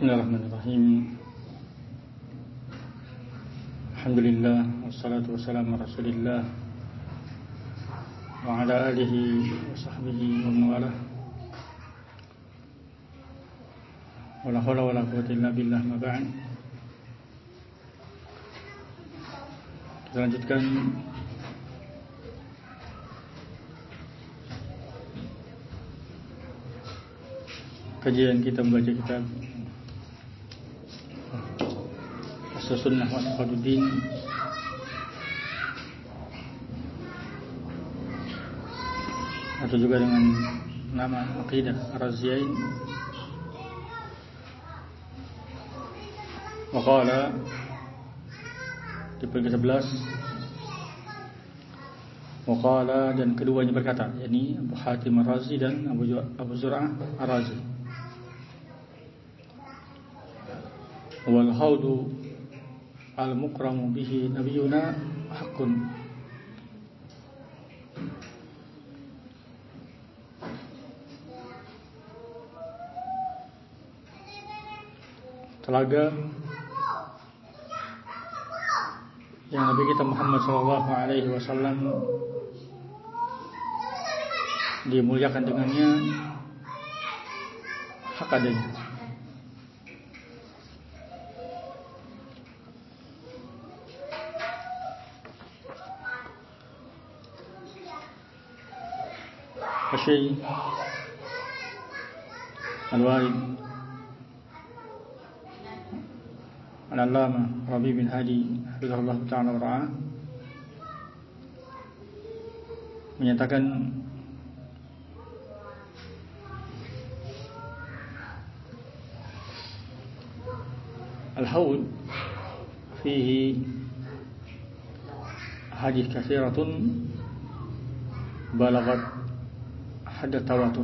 Bismillahirrahmanirrahim. Alhamdulillah, wassalatu wassalamu ala Rasulillah wa ala alihi wa sahbihi wa man walah. Wala haula wala quwwata illa billah, ma ba'd. Kita lanjutkan kajian kita membaca kitab As-Sunnah wa Taqaduddin atau juga dengan nama Aqidah Ar-Raziyain. Waqala di poin ke-11, waqala, dan keduanya berkata, yakni Abu Hatim Ar-Razi dan Abu Zur'ah Ar-Razi, wal haudu al-mukramu bihi nabiyuna haqqun. Telaga yang Nabi kita Muhammad SAW dimuliakan dengannya hak adanya. Syekh Al-Walid Al-Allamah Rabi bin Hadi hafizahullah ta'ala wa ra'ah menyatakan al-haud fihi hadis katsiratun balagat hadda tawatur.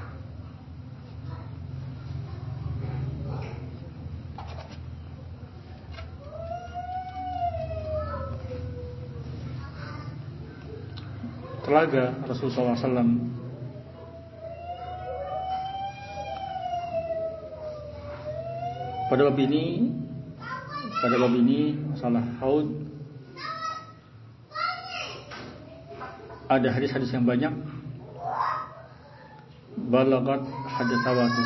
Telaga Rasulullah SAW pada bab ini masalah haud ada hadis-hadis yang banyak balagat hadda tawatur,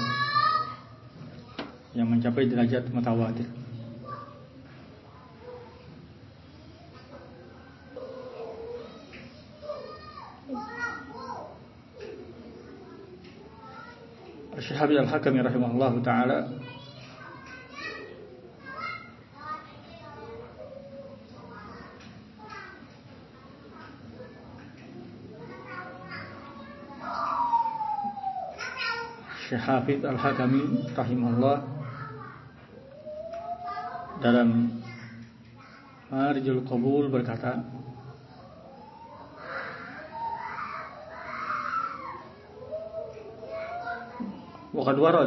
yang mencapai derajat mutawatir. Syekh Habib Al-Hakami rahimahullah ta'ala Syekh Habib Al-Hakami rahimahullah dalam Marijul Qabul berkata, وقد ورد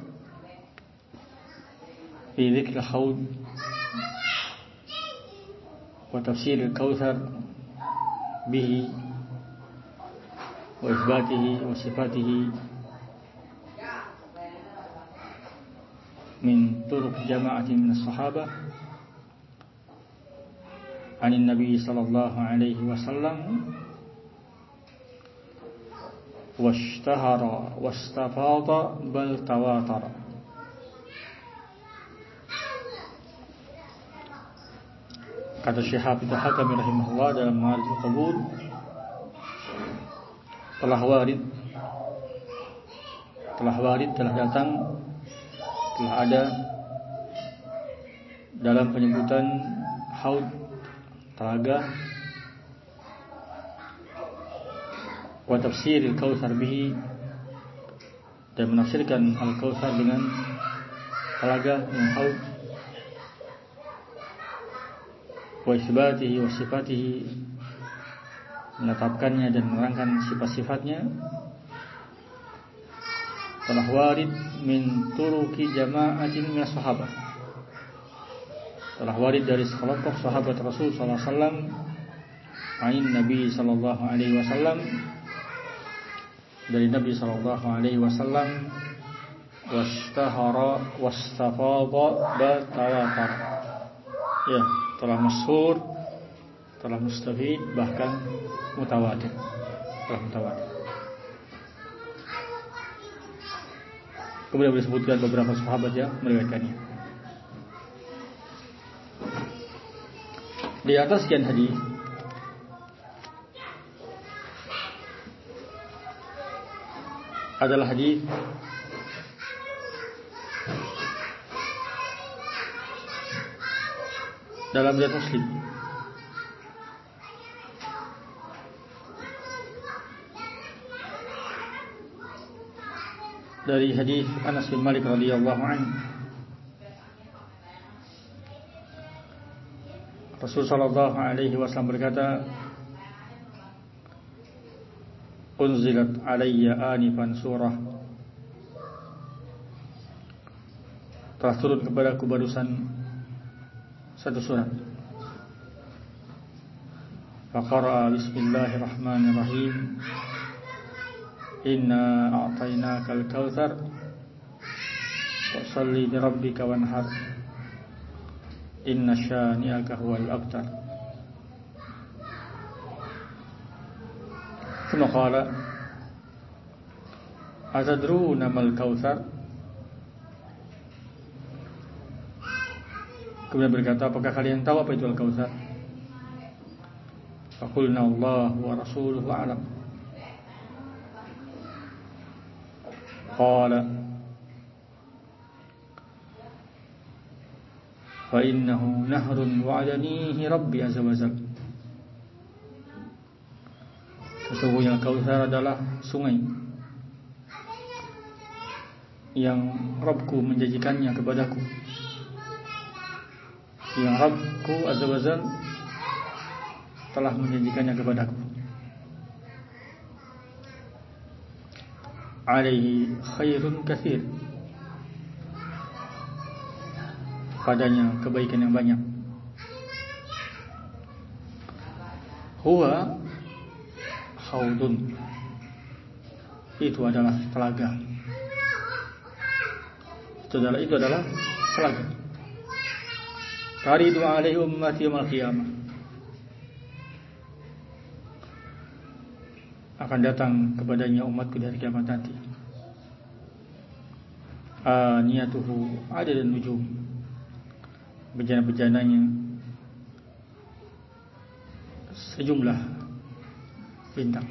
في ذكر الحوض وتفسير الكوثر به وإثباته وصفاته من طرق جماعة من الصحابة عن النبي صلى الله عليه وسلم واشتهر واستفاض بل تواتر. Kata Syekh Habib Al-Hakami rahimahullah dalam Marijul Qabul, telah datang, telah ada dalam penyebutan haud, telaga, wa tafsir al-kautsar bihi, dan menafsirkan al-kautsar dengan telaga yang haud, wa isbatihi wa sifatihi, menetapkannya dan menerangkan sifat-sifatnya. Telah warid min turuki jama'atin min sahabah, telah warid dari sekelompok sahabat Rasul sallallahu alaihi wasallam, ain Nabi sallallahu alaihi wasallam, dari Nabi sallallahu alaihi wasallam, washtahara wastafadha batawatar. Ya, telah masyhur, telah mustafid, bahkan mutawatir. Telah mutawatir. Kemudian disebutkan beberapa sahabat yang meriwayatkannya. Di atas sekian hadis adalah hadis dalam riwayat Muslim dari hadis Anas bin Malik radhiyallahu anhu. Rasul sallallahu alaihi wasallam berkata, "Unzilat alayya anifan surah." Telah turun kepadaku barusan satu surat. Faqara'a bismillahirrahmanirrahim. Inna a'tainakal kautsar fasholli li rabbika wanhar. Inna syani'aka huwal abtar. Tsumma qala atadruna mal kautsar. Kemudian berkata, apakah kalian tahu apa itu al-kautsar? Faqulna Allah wa rasuluhu a'lam. Qala fa innahu nahrun wa'adanihi rabbi azza wa jalla. Sesungguhnya Kautsar adalah sungai yang Rabbku menjanjikannya kepadaku, yang Rabbku azza wa jalla telah menjanjikannya kepadaku. Alaihi khairun katsir, padanya kebaikan yang banyak. Huwa haudun, itu adalah telaga. Itu adalah telaga. Taridu alaihi ummati yaumil qiyamah, akan datang kepadanya umatku dari kiamat nanti. Aniyatuhu adadun nujum, bejana-bejananya sejumlah bintang.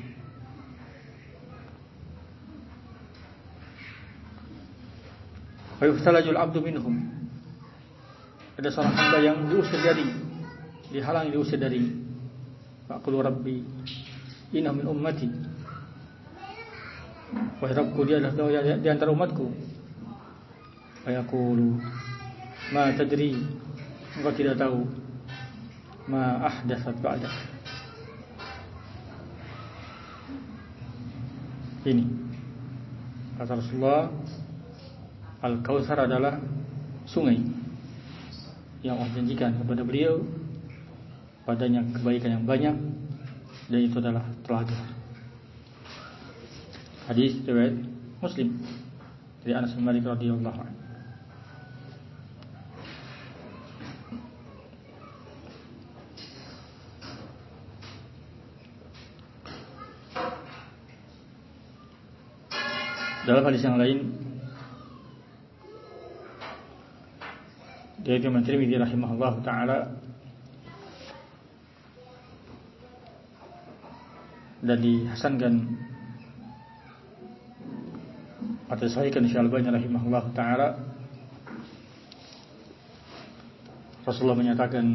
Wa yuftalajul abdu minhum, ada seorang hamba yang diusir dari, dihalangi, diusir dari. Faqulu rabbi inna min ummati, wahai Rabbku, dia adalah di antara umatku. Fayaqulu ma tadri, engkau tidak tahu, ma ahdatsat ba'dak, ini kata Rasulullah, Al-Kautsar adalah sungai yang Allah janjikan kepada beliau, padanya kebaikan yang banyak, dan itu adalah telaga. Hadis riwayat Muslim dari Anas bin Malik radhiyallahu anhu. Dalam hadis yang lain dari Imam Tirmidzi rahimahullah taala dan dihasankan atau disahihkan Syalbani rahimahullah taala, Rasulullah menyatakan,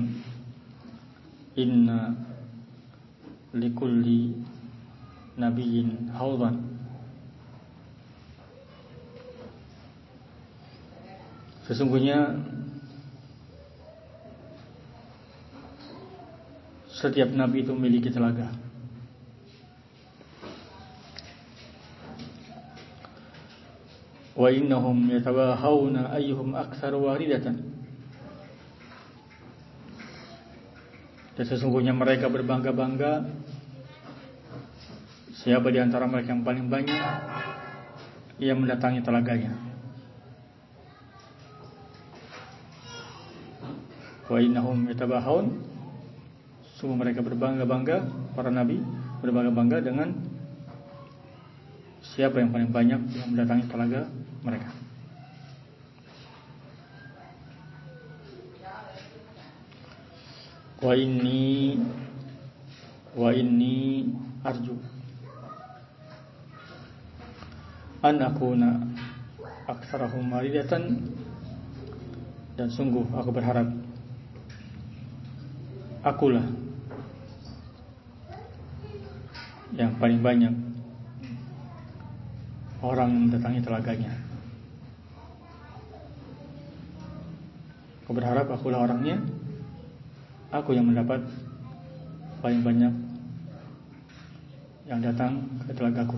inna likulli nabiyyin hawdan, sesungguhnya setiap nabi itu memiliki telaga. Wa innahum yatawahawna ayyuhum aktsar waridatan, dan sesungguhnya mereka berbangga-bangga siapa di antara mereka yang paling banyak yang mendatangi telaganya. Wa innahum yatabahun, sungguh mereka berbangga-bangga, para nabi berbangga-bangga dengan siapa yang paling banyak yang mendatangi telaga mereka. Wa inni arju an akuna aktsarahum maridatan, dan sungguh aku berharap akulah yang paling banyak orang yang mendatangi telaganya. Aku berharap akulah orangnya, aku yang mendapat paling banyak yang datang ke telagaku.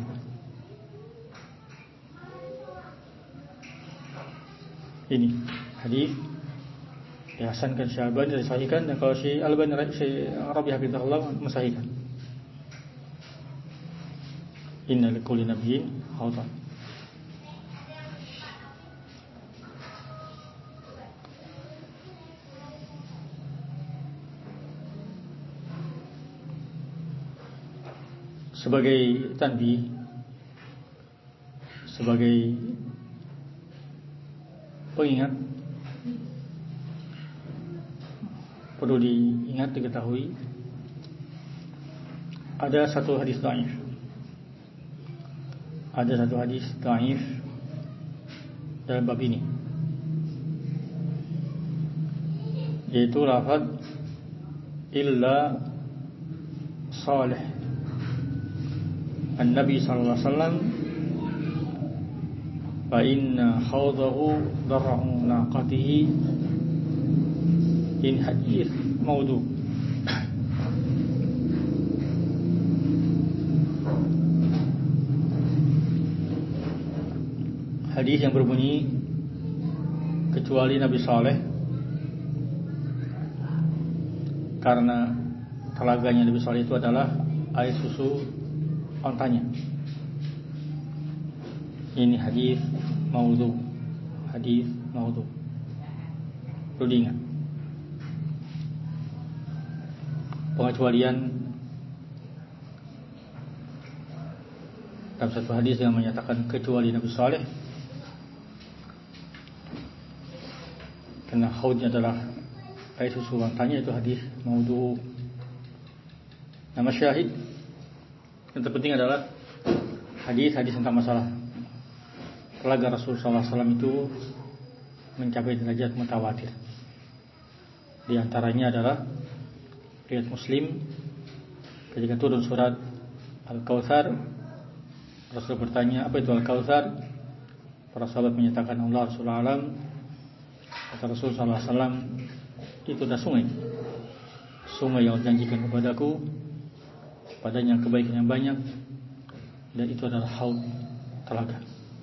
Ini hadis dihasankan Syalbani, disahihkan, dan kalau si Albani, si Rabi hafizahullah mensahihkan. Inna likulli nabiyyin hawdan. Sebagai tanbih, sebagai pengingat, perlu diingat, diketahui ada satu hadis dhaif. Ada satu hadis dhaif dalam bab ini, yaitu lafaz illa salih an-nabi sallallahu alaihi wasallam fa inna hawdahu dar'u naqatihi, in hadis maudhu. Hadis yang berbunyi kecuali Nabi Saleh, karena telaganya Nabi Saleh itu adalah air susu ontanya. Ini hadis maudhu, hadis maudhu. Perlu diingat. Pengecualian dalam satu hadis yang menyatakan kecuali Nabi Saleh, karena haudnya adalah air susu ontanya, itu hadis maudhu. Nama syahid yang terpenting adalah hadis-hadis tentang masalah telaga Rasulullah SAW itu mencapai derajat mutawatir. Di antaranya adalah riwayat Muslim ketika turun surat Al-Kautsar. Rasul bertanya, apa itu Al-Kautsar? Para sahabat menyatakan, Allah Rasulullah alam. Kata Rasulullah SAW, itu adalah sungai yang janjikan kepadaku, padanya kebaikan yang banyak, dan itu adalah haud, telaga.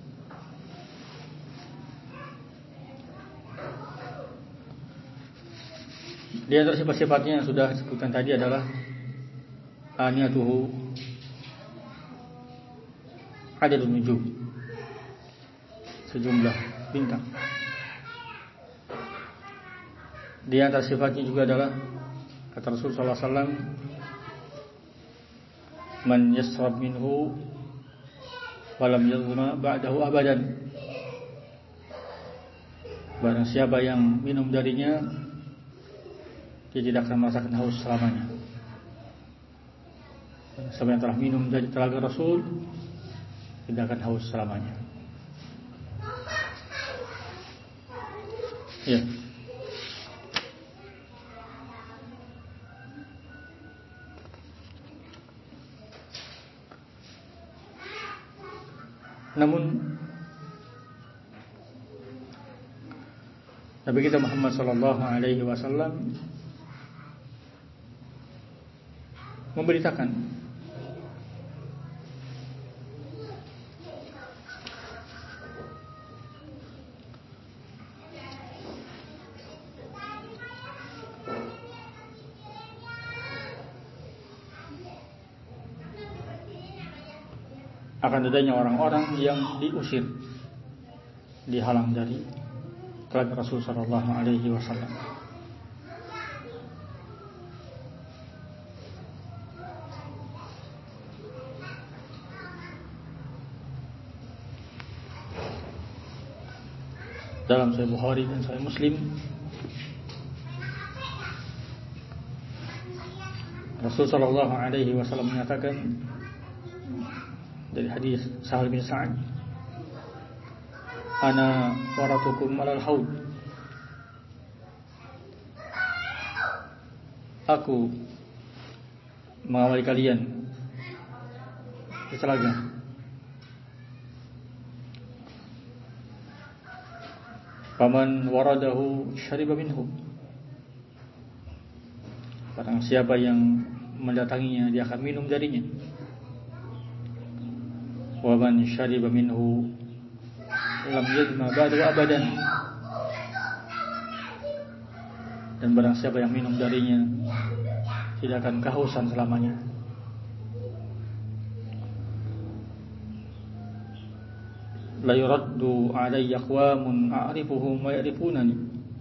Di antara sifat-sifatnya yang sudah disebutkan tadi adalah aniyatuhu adadun nujum, sejumlah bintang. Di antara sifatnya juga adalah, kata Rasulullah SAW, man yasrab minhu walam yazma ba'dahu abadan. Barang siapa yang minum darinya, dia tidak akan merasakan haus selamanya. Siapa yang telah minum dari telaga Rasul tidak akan haus selamanya. Ya. Namun Nabi kita Muhammad sallallahu alaihi wasallam memberitakan akan adanya orang-orang yang diusir, dihalang dari telaga Rasul sallallahu alaihi wasallam. dalam Sahih Bukhari dan Sahih Muslim, Rasul sallallahu alaihi wasallam menyatakan dari hadis Sahal bin Sa'ad, ana waratukum alal haud, aku mengawali kalian di telaga. Faman waradahu syariba minhu, barang siapa yang mendatanginya dia akan minum darinya. Wa man syariba minhu lam yadma ba'du abadan, dan barang siapa yang minum darinya tidak akan kehausan selamanya. La yuraddu alayya aqwamun a'rifuhum wa ya'rifunani,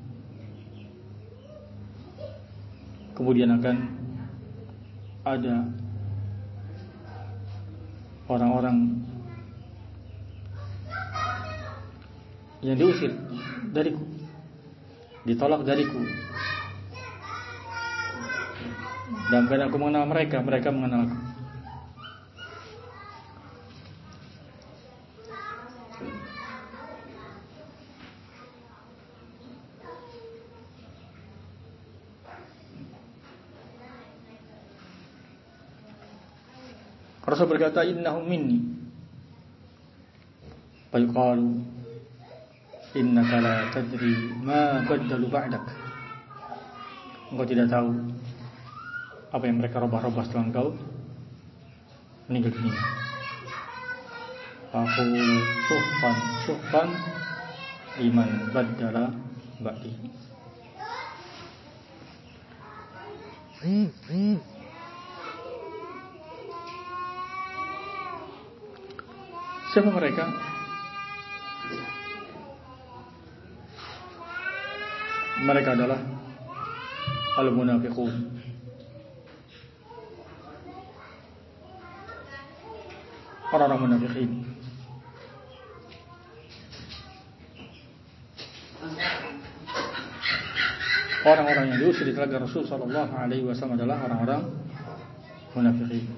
kemudian akan ada orang-orang yang diusir dariku, ditolak dariku, dan karena aku mengenal mereka, mereka mengenal aku. Rasul berkata, innahum minni, fayuqalu innaka la tadri ma baddalu ba'dak, engkau tidak tahu apa yang mereka robah-robah setelah engkau meninggal dunia. Aqulu suhqan liman baddala ba'di. Siapa mereka? Mereka adalah al-munafiqun, orang-orang munafikin. Orang-orang yang diusir di telaga Rasul sallallahu alaihi wasallam adalah orang-orang munafikin.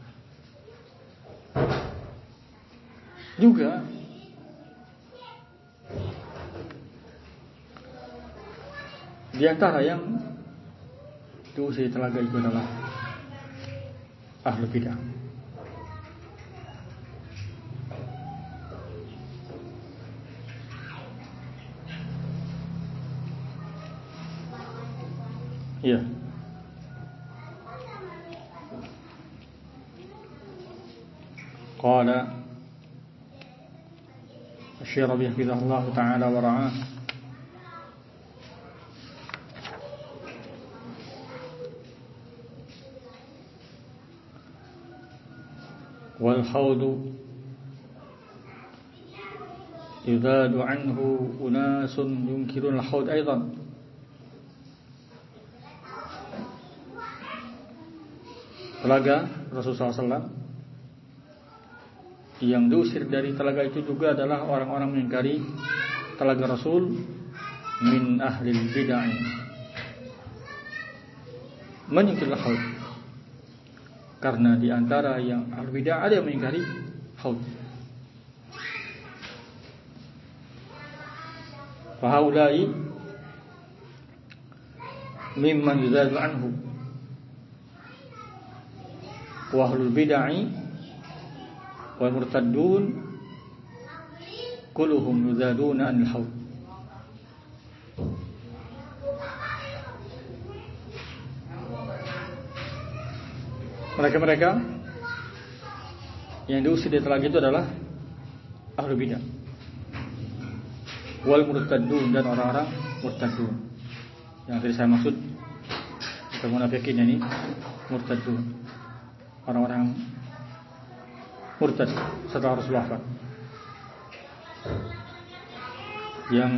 Juga di antara yang diusir di telaga itu adalah ahlul bidah. Ya. Qala Syekh Rabi' hafizahullah ta'ala wa ra'ah, wal haudu yudadu anhu unasun yunkirun al haud aidan. Telaga Rasulullah SAW yang diusir dari telaga itu juga adalah orang-orang mengingkari telaga Rasul min ahlil bid'ah, menyingkir haud. Karena di antara yang ahlul bid'ah ada yang mengingkari haud. Fa haula'i mimman yuzadu anhu, wa ahlul bid'ah wal murtaddun kulluhum yuzaduna anil haud. Mereka-mereka yang diusir di telaga itu adalah ahlul bidah, wal murtaddun, dan orang-orang murtaddun. Yang tadi saya maksud bukan munafikin, ini murtaddun, orang-orang murtad setelah Rasulullah wafat, yang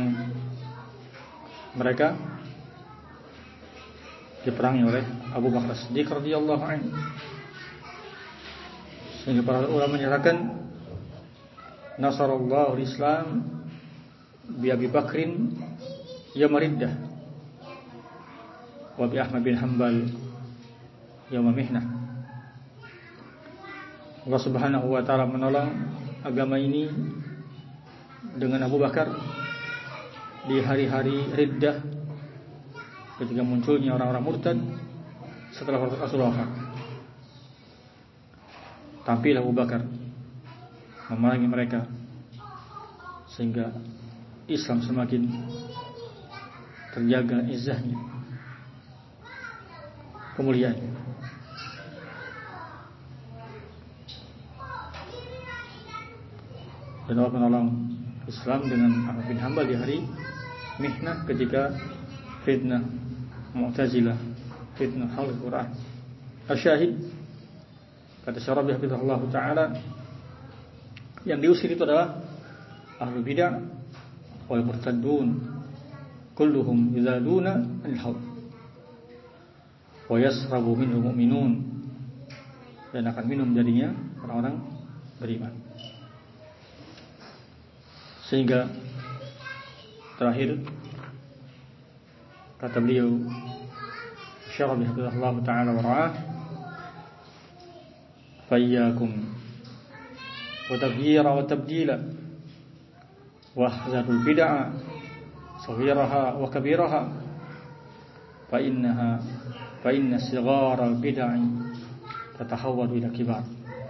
mereka diperangi oleh Abu Bakar Siddiq radhiyallahu anhu. Sehingga para ulama menyatakan nasarallahu al-Islam bi Abi Bakrin yaum riddah wa bi Ahmad bin Hanbal yaum mihnah. Allah Subhanahu wa taala menolong agama ini dengan Abu Bakar di hari-hari riddah, ketika munculnya orang-orang murtad setelah Rasulullah wafat. Tampil Abu Bakar memerangi mereka sehingga Islam semakin terjaga izzahnya, kemuliaannya. Dan Allah menolong Islam dengan Ahmad bin Hanbal di hari mihnah ketika fitnah Mu'tazilah, fitnah haul Quran. Asyahid, kata Syarabi hafizahullah ta'ala, yang diusir itu adalah ahlul bid'ah wal murtaddun kulluhum yuzaduna anil haul wa yasrabu minhu mu'minun, dan akan minum jadinya orang-orang beriman. Sehingga terakhir kata beliau Syarabi hafizahullah ta'ala wa ra'ah, fayyakum wa taghyira wa tabdila wa ahzarul bid'ah saghiraha wa kabiraha fa inna sighara bid'ah tatahawwalu ila kibar.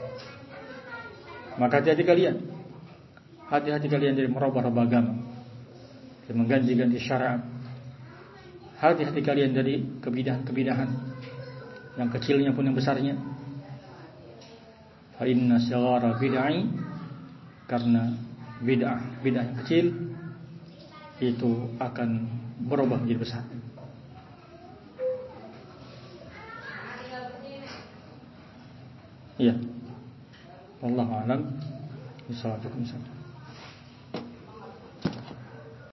Maka hati-hati kalian dari merubah-rubah agama, dan mengganti-ganti syariat. Hati-hati kalian dari kebidahan-kebidahan, yang kecilnya pun yang besarnya. Fa inna sighara bid'ah, karena bid'ah yang kecil itu akan berubah menjadi besar. Iya. Wallahu a'lam bishawab.